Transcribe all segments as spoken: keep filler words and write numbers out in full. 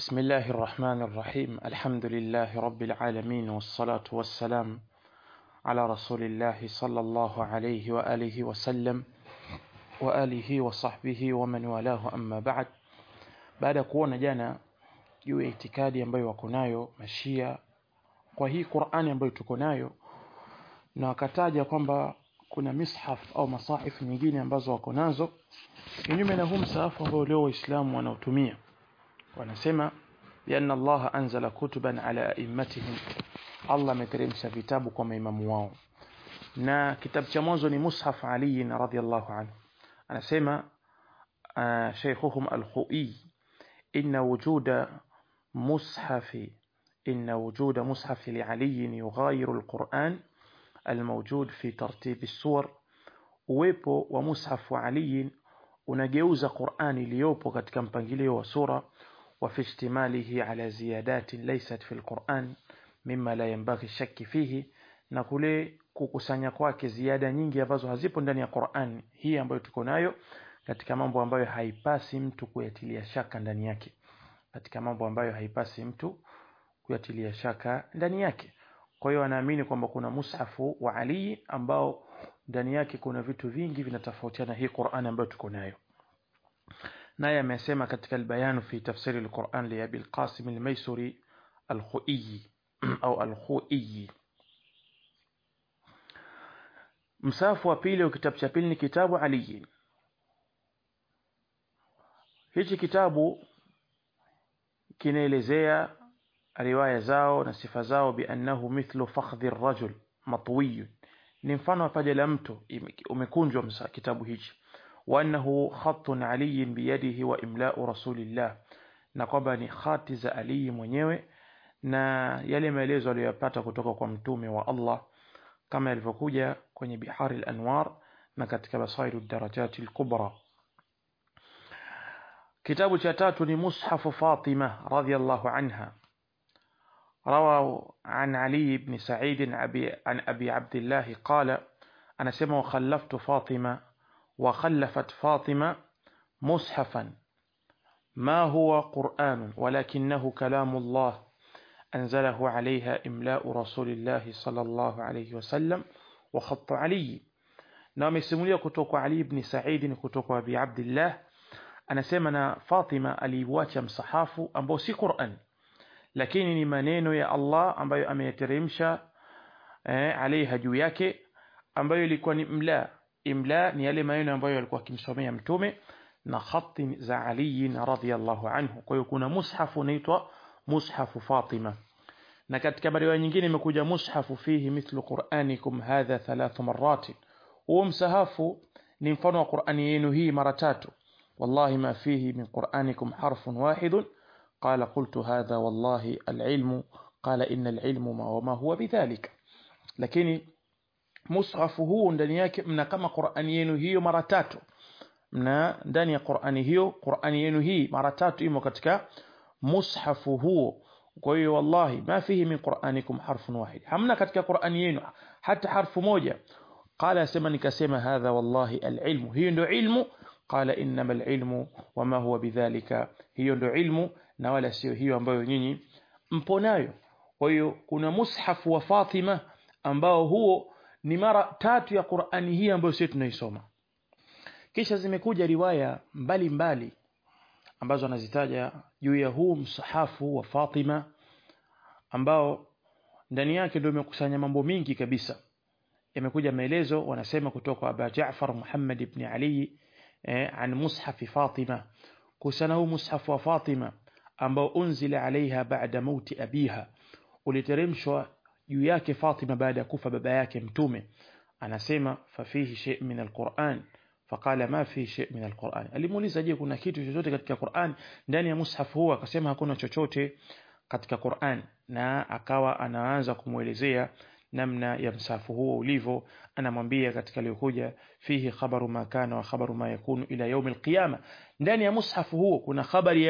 بسم الله الرحمن الرحيم. الحمد لله رب العالمين، والصلاة والسلام على رسول الله صلى الله عليه وآله وسلم وآله وصحبه ومن والاه. أما بعد, baada kuona jana juu ya itikadi ambayo wako nayo Mashia kwa hii Qur'ani ambayo tuko nayo, na wakataja kwamba kuna mishaf au masahif nyingine ambazo wako nazo kinyume na huu msahafu ambao leo Waislamu wanautumia. Wanasema bianna Allah anzala kutuban ala a'immatihim, Allah ameteremsha vitabu kwa maimamu wao, na kitabu cha mwanzo ni mushaf Ali radhiyallahu anhu. Anasema uh, shaykhuhum al-Khu'i, inna wujuda mushafi inna wujuda mushafi li Ali yughayiru al-Qur'an al-mawjud fi tartib as-suwar, uwepo wa mushaf wa Ali unageuza Qur'ani iliyopo katika mpangilio wa sura, وفي اشتماله على زيادات ليست في القرآن مما لا ينبغي الشك فيه, na kule kukusanya kwake ziada nyingi ambazo hazipo ndani ya Qur'an hii ambayo tuko nayo, katika mambo ambayo haipasi mtu kuyatilia shaka ndani yake katika mambo ambayo haipasi mtu kuyatilia shaka ndani yake. Kwa hiyo anaamini kwamba kuna mushafu wa Ali ambao ndani yake kuna vitu vingi vinatofautiana hii Qur'an ambayo tuko nayo. naye amesema katika al-bayan fi tafsir al-Qur'an li Abi al-Qasim al-Maysuri al-Khu'i au al-Khu'i. Msafu wa pili, kitabu cha pili ni kitabu Ali. Hichi kitabu kinaelezea riwaya zao na sifa zao bi annahu mithlu fakhdhi ar-rajul matwi, ni mfano wa paja la mtu umekunjwa kitabu hichi, wa annahu khattun Ali biyadihi wa imla'u rasulillah, na kwamba ni khati za Ali mwenyewe na yale maelezo aliyopata kutoka kwa mtume wa Allah kama yalivyokuja kwenye Bihari al-Anwar na katika Basairu ad-Darajat al-Kubra. Kitabu cha tatu ni Mushafu Fatima radhiyallahu anha. روى عن علي بن سعيد عن أبي عبد الله قال أنا سمع وخلفت فاطمة وخلفت فاطمة مصحفا ما هو قرآن ولكنه كلام الله أنزله عليها إملاء رسول الله صلى الله عليه وسلم وخط علي. نعم يسمولي كتوك علي بن سعيد كتوك أبي عبد الله أنا سمعنا فاطمة أليوات مصحاف أمبوسي قرآن، lakini ni maneno ya Allah ambayo ameyateremsha eh, alaiha juu yake, ambayo ilikuwa ni imla. Imla ni yale maneno ambayo alikuwa akimsomea mtume na khati za Ali radhiyallahu anhu. Kwa hiyo kuna mushafu unaitwa mushafu Fatima, na katika riwaya nyingine imekuja mushafu fihi mithlu qur'anikum hadha thalath marrat, huo msahafu ni mfano wa Qur'ani yenu hii mara tatu. wallahi ma fihi min qur'anikum harfun wahidun قال قلت هذا والله العلم قال إن العلم وما هو بذلك. lakini mushafu huu ndani yake mna kama Qur'ani yenu hiyo mara tatu, mna ndani ya Qur'ani hiyo Qur'ani yenu hii mara tatu imo katika mushafu huo. kwa hiyo wallahi ma fihi min qur'anikum harfun wahid, hamna katika Qur'ani yenu hata harfu moja. qala sema nikasema hadha wallahi alilmu, hiyo ndio ilmu. qala innamal ilmu wama huwa bidhalika, hiyo ndio ilmu na wala sio hiyo ambayo nyinyi mpo nayo. Kwa hiyo kuna mushafu wa Fatima ambao huo ni mara tatu ya Qur'ani hii ambayo sisi tunaisoma. Kisha zimekuja riwaya mbalimbali mbali ambazo anazitaja juu ya huu msahafu wa Fatima ambao ndani yake ndio imekusanya mambo mingi kabisa. Yamekuja maelezo, wanasema kutoka kwa Abu Ja'far Muhammad ibn Ali eh, an mushafi Fatima, kusana huu mushafu wa Fatima ambao unzila alaiha baada mauti abiha, uliteremshwa juu yake Fatima baada ya kufa baba yake mtume. Anasema fafihi shay min alquran, faqala ma fihi shay min alquran. alimuuliza je, kuna kitu chochote katika Qur'an ndani ya mushafu huo? Akasema hakuna chochote katika Qur'an, na akawa anaanza kumuelezea namna ya msahafu huo ulivyo. Anamwambia katika aliyokuja fihi khabaru ma kana wa khabaru ma yakunu ila yaum alqiyama, ndani ya mushafu huo kuna habari ya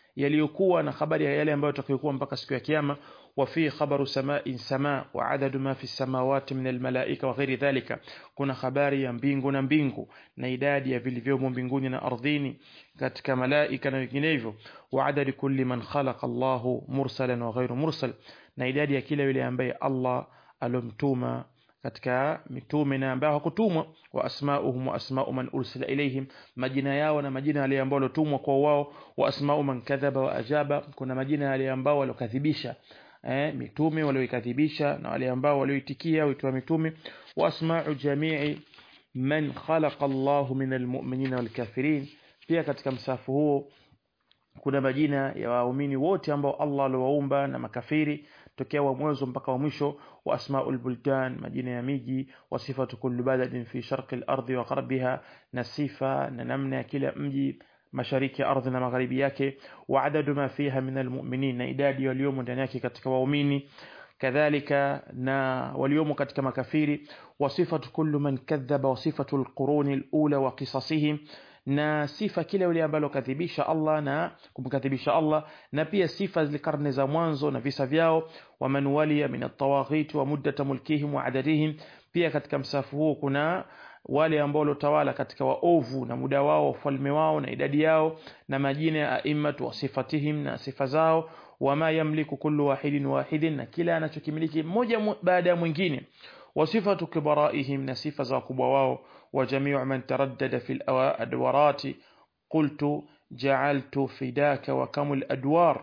yaliyokuwa na habari ya yale ambayo yatakayokuwa mpaka siku ya kiyama. Wa fi khabaru sama'in sama wa adadu ma fi samawati min almalaika wa ghairi dhalika, kuna habari ya mbingu na mbingu na idadi ya vilivyomo mbinguni na ardhini katika malaika na vinginevyo. Wa adadi kulli man khalaqa Allahu mursalan wa ghairu mursal, na idadi ya kila yule ambaye Allah alomtuma katika mitume na ambao hakutumwa. Wa asma'uhum wa asma'u man ursila ilayhim, majina yao na majina yale ambao walotumwa kwa wao. Wa asma'u man kadhaba wa ajaba, kuna majina yale ambao walokadhibisha eh mitume walioikadhibisha na wale ambao walioitikia wito wa mitume. Wa asma'u jami'i man khalaqa Allahu min almu'minina wal kafirin, pia katika msafu huo kuna majina ya waumini wote ambao Allah aliwaumba na makafiri tokea wa mwanzo mpaka wa mwisho. Wa asma'ul buldan, majina ya miji. Wa sifatu kulli baladin fi sharqi al-ardi wa gharbiha, na sifa na namna ya kila mji mashariki ya ardhi na magharibi yake. Wa adadu ma fiha min almu'minin, na idadi waliomo ndani yake katika waumini kadhalika na waliomo katika makafiri. Wa sifatu kullu man kadhaba, wa sifatu al-quruni al-ula wa qisasihim, na sifa kile yule ambalo kadhibisha Allah na kumkadhibisha Allah, na pia sifa zile karne za mwanzo na visa vyao. Wa man waliya min at-tawaghit wa muddat mulkihim wa adadihim, pia katika msafu huo kuna wale ambao walotawala katika waovu na muda wao, ufalme wao na idadi yao, na majina ya aimmat wa sifatihim na sifa zao. Wa ma yamliku kullu wahidin wahidin, na kila anachokimiliki mmoja baada ya mwingine. Wa sifatu kibaraihim, na sifa za wakubwa wao. Wa jami'u man taraddada fil adwarati qultu ja'altu fidaka wa kamul adwar,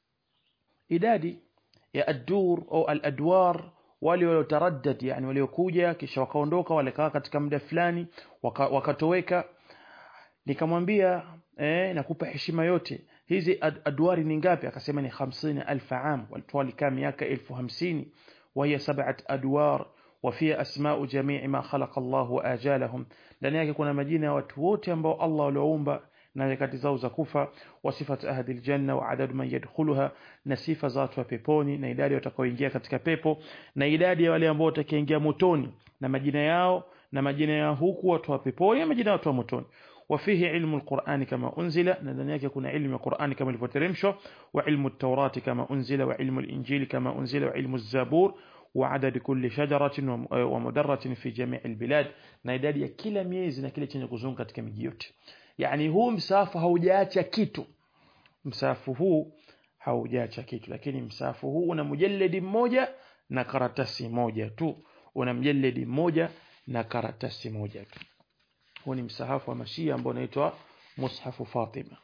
idadi ya ad-dur au al-adwar wale waliotaraddad, yani waliokuja kisha wakaondoka, walikaa katika muda fulani wakatoweka. Nikamwambia eh nakupa heshima yote, hizi ad adwari ni ngapi? Akasema ni hamsini elfu am, walitwalika miaka elfu hamsini. Wa hiya sab'at adwar wa fiha asma'u jami'i ma khalaqa Allah wa ajalahum, ndani yake kuna majina ya watu wote ambao Allah aliwaumba na nyakati zao za kufa. Wa sifatu ahli aljanna wa adadu man yadkhuluha, na sifa za watu wa peponi na idadi watakaoingia katika pepo, na idadi ya wale ambao watakaoingia motoni na majina yao, na majina ya huku watu wa peponi na majina ya watu wa motoni. Wa fihi ilmu alqur'ani kama unzila, na ndani yake kuna ilmu ya Qur'ani kama ilivyoteremshwa. Wa ilmu at-taurati kama unzila, wa ilmu al-injili kama unzila, wa ilmu az-zabur. Wa adad kulli shajaratin wa mudarratin fi jami' al-bilad, na idadi ya kila miezi na kile chenye kuzunguka katika miji yote. Yani huu msafu haujaacha kitu, msafu huu haujaacha kitu, lakini msafu huu una mujalladi mmoja na karatasi moja tu, una mjalladi mmoja na karatasi moja tu. Huu ni msahafu wa Mashia ambao unaitwa Mushafu Fatima.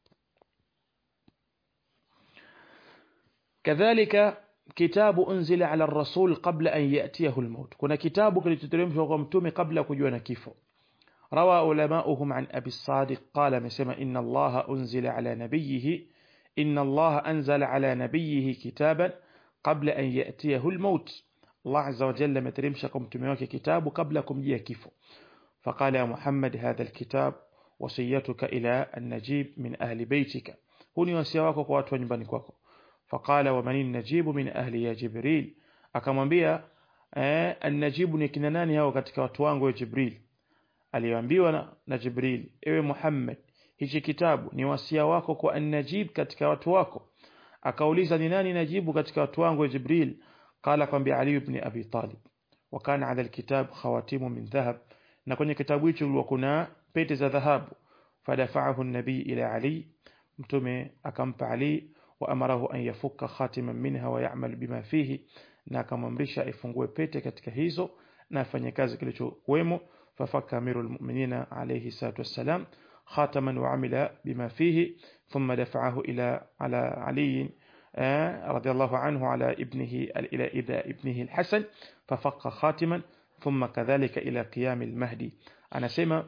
Kadhalika kitabu unzila ala ar-rasul qabla an ya'tiyahu al-maut, kuna kitabu kilichoteremshwa kwa mtume kabla kujua na kifo. روى علماؤهم عن أبي الصادق قال مسمى إن الله أنزل على نبيه إن الله أنزل على نبيه كتابا قبل أن يأتيه الموت، الله عز وجل مترمشكم تميوك كتاب قبلكم جيه كيفو. فقال يا محمد هذا الكتاب وصيتك إلى النجيب من أهل بيتك، هوني وسيواكو قوات ونبانكوكو. فقال ومن النجيب من أهل يا جبريل، أكمن بيا آه النجيب نكنناني هاو كتك واتوانغو يا جبريل. Aliambiwa na, na Jibril, ewe Muhammad, hichi kitabu ni wasia wako kwa an-najib katika watu wako. Akauliza ni nani najibu katika watu wangu? Jibril. Qala kwambia Ali ibn Abi Talib. Wa kana ala al-kitab khawatimu min dhahab, na kwenye kitabu hicho kulikuwa kuna pete za dhahabu. Fadafa'ahu an-nabi ila Ali, mtume akampa Ali. Wa amarahu an yafukka khatiman minha wa ya'mal bima fihi, na akamamrisha ifungue pete katika hizo na afanye kazi kilichokuwemo. ففك أمير المؤمنين عليه الصلاة والسلام خاتما وعمل بما فيه، ثم دفعه إلى على علي رضي الله عنه على ابنه إلى إذا ابنه الحسن ففك خاتما، ثم كذلك إلى قيام المهدي. أنا سمع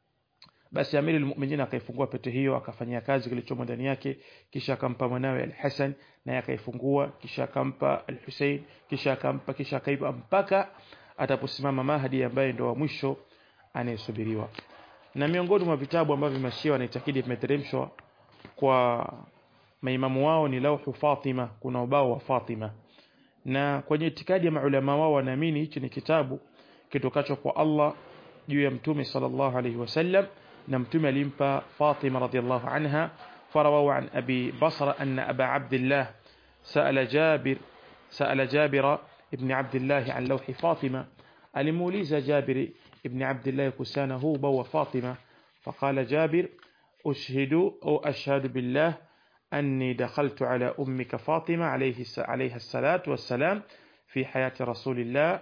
بس أمير المؤمنين akaifungua pete hiyo akafanyia kazi kilichomo ndani yake, kisha akampa mwanawe al-Hasan naye akaifungua, kisha akampa al-Hussein, kisha akampa, kisha akaipa mpaka ataposimama Mahdi ambaye ndo wa mwisho anayesubiriwa. Na miongoni mwa vitabu ambavyo Mashia wanaitakidi vimeteremshwa kwa maimamu wao ni Lauhu Fatima, kuna ubao wa Fatima. Na kwenye itikadi ya maulama wao wanaamini hichi ni kitabu kitokacho kwa Allah juu ya Mtume sallallahu alaihi wasallam, na Mtume alimpa Fatima radhiallahu anha. فرووا عن أبي بصرة أن أبا عبد الله سأل جابر سأل جابر ابن عبد الله عن لوح فاطمة الموليز جابر ابن عبد الله كسانه بو فاطمة فقال جابر أشهد أو أشهد بالله أني دخلت على أمك فاطمة عليه عليها الصلاة والسلام في حياة رسول الله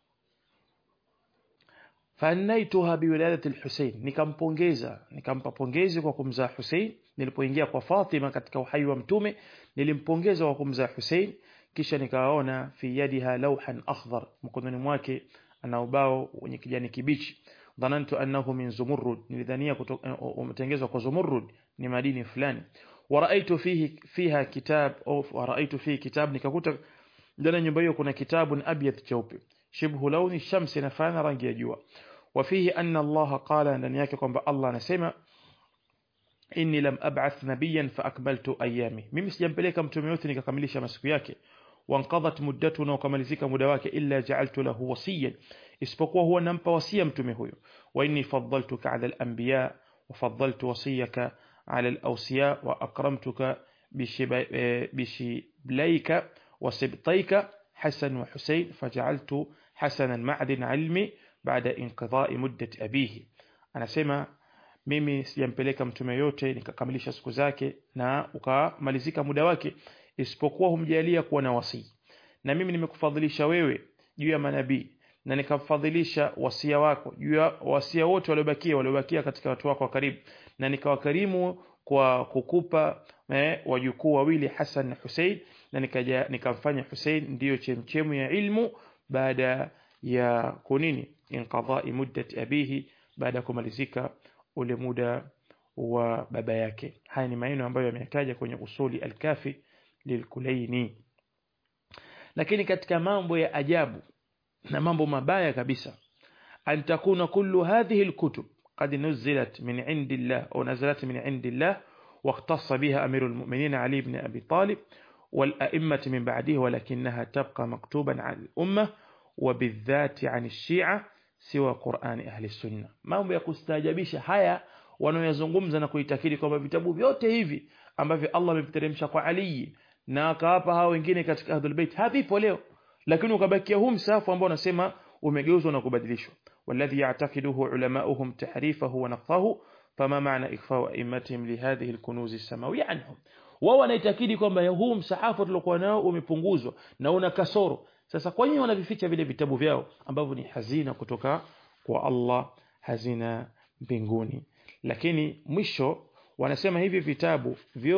فأنيتها بولادة الحسين nikampongeza nikampa pongezi kwa kumzaa Hussein nilipoingia kwa Fatima katika uhai wa mtume nilimpongeza kwa kumzaa Hussein kisha nikaona fi yadiha lawhan akhdar mkononi mwake ana ubao wenye kijani kibichi dhanantu annahu min zumurrud nilidhania umetengezwa kwa zumurrud ni madini fulani waraitu fihi fiha kitab au waraitu fihi kitab nikakuta ndani nyumba hiyo kuna kitabu abyad cheupe shibhu launi shamsi nafana rangi ya jua wafihi anna Allah qala ndani yake kwamba Allah anasema inni lam ab'ath nabiyyan fa akmaltu ayami mimi sijampeleka mtume yote nikakamilisha masiku yake wanqadat muddatu na ukamalizika muda wake illa ja'altu lahu wasiyan isipokuwa huwa nampa wasia mtume huyo wa inni faddaltuka 'ala al-anbiya wa faddaltu wasiyaka 'ala al-awsiya wa akramtuka bishiblayka wa sibtayka Hasan wa Husayn faj'altu Hasanan ma'din 'ilmi ba'da inqidha'i muddati abihi anasema mimi sijampeleka mtume yote nikakamilisha siku zake na ukamalizika muda wake isipokuwa humjalia kuwa na wasii na mimi nimekufadhilisha wewe juu ya manabii na nikafadhilisha wasia wako juu ya wasia wote waliobakia waliobakia katika watu wako wa karibu na nikawakarimu kwa kukupa eh, wajukuu wawili Hasan na Hussein na nikaja nikamfanya Hussein ndiyo chemchemu ya ilmu baada ya kunini inqadha'i muddati abihi baada kumalizika ule muda wa baba yake haya ni maneno ambayo yametaja kwenye usuli al-kafi lilkulaini lakini katika mambo ya ajabu na mambo mabaya kabisa an takuna kullu hadhihi al-kutub qad nuzilat min indillah au nazalat min indillah واختص بها أمير المؤمنين علي بن أبي طالب والأئمة من بعده ولكنها تبقى مكتوبا عن الأمة وبالذات عن الشيعة سوى قرآن أهل السنة mambo ya kustajabisha haya wanaoyazungumza na kuitakidi kwamba vitabu vyote hivi ambavyo Allah ameviteremsha kwa Ali na akawapa hao wengine katika Ahlul Bait havipo leo lakini ukabakia huu msafu ambao unasema umegeuzwa na kubadilishwa walladhi ya'taqiduhu ulama'uhum tahrifahu wa naqfahu fama maana ikfa'u a'immatihim li hadhihi al-kunuz as-samawiyya anhum wao wanaitakidi kwamba huu msahafu tuliokuwa nao umepunguzwa na una kasoro sasa kwa nini wanavificha vile vitabu vyao ambavyo ni hazina kutoka kwa Allah hazina mbinguni lakini mwisho wanasema hivi vitabu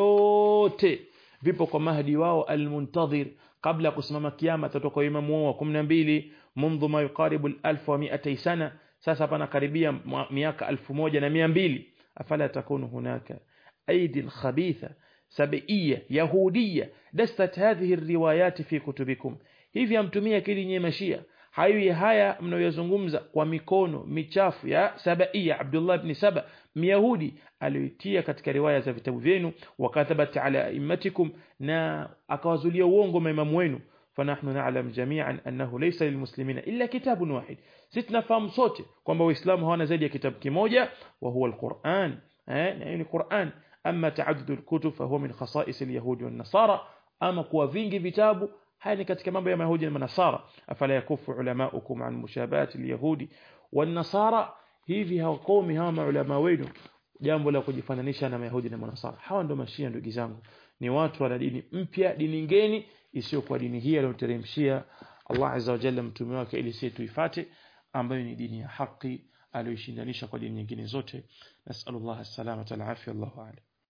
vyote vipo kwa mahdi wao al-muntadhir kabla kusimama kiyama tatoka imamu wao wa kumi na mbili mundu ma yuqaribu elfu na mia sana sasa pana karibia miaka elfu moja na mia mbili afala takunu hunaka aidin khabitha sab'iyya yahudiyya dastat hadhihi alriwayat fi kutubikum hivi amtumia kili nye mashia hayo haya mnayozungumza kwa mikono michafu ya sab'iyya Abdullah ibn Saba myahudi aliyotia katika riwaya za vitabu vyenu wakathabat ala immatikum na akawazulia uongo maimamu wenu fanahnu na'lam jami'an annahu laysa lilmuslimina illa kitabun wahid sitna fahamu sote kwamba waislamu hawana zaidi ya kitabu kimoja wa huwa alquran eh yani Qur'an amma ta'addud alkutub fa huwa min khasa'is alyahudi wan nasara ama kuwa vingi vitabu haya ni katika mambo ya Mayahudi na Manasara afala yakufu ulamaukum an mushabahat alyahudi wan nasara hivi hawakomi hawa maulama wenu jambo la kujifananisha na Mayahudi na Manasara hawa ndio mashia ndugu zangu ni watu wa dini mpya dini ngeni isiyo kwa dini hii aliyoteremshia Allah azza wa jalla mtume wake ili sisi tuifate ambayo ni dini ya haki aliyoshindanisha kwa dini nyingine zote nasallallahu alaihi wasallam wa afia Allahu a'lam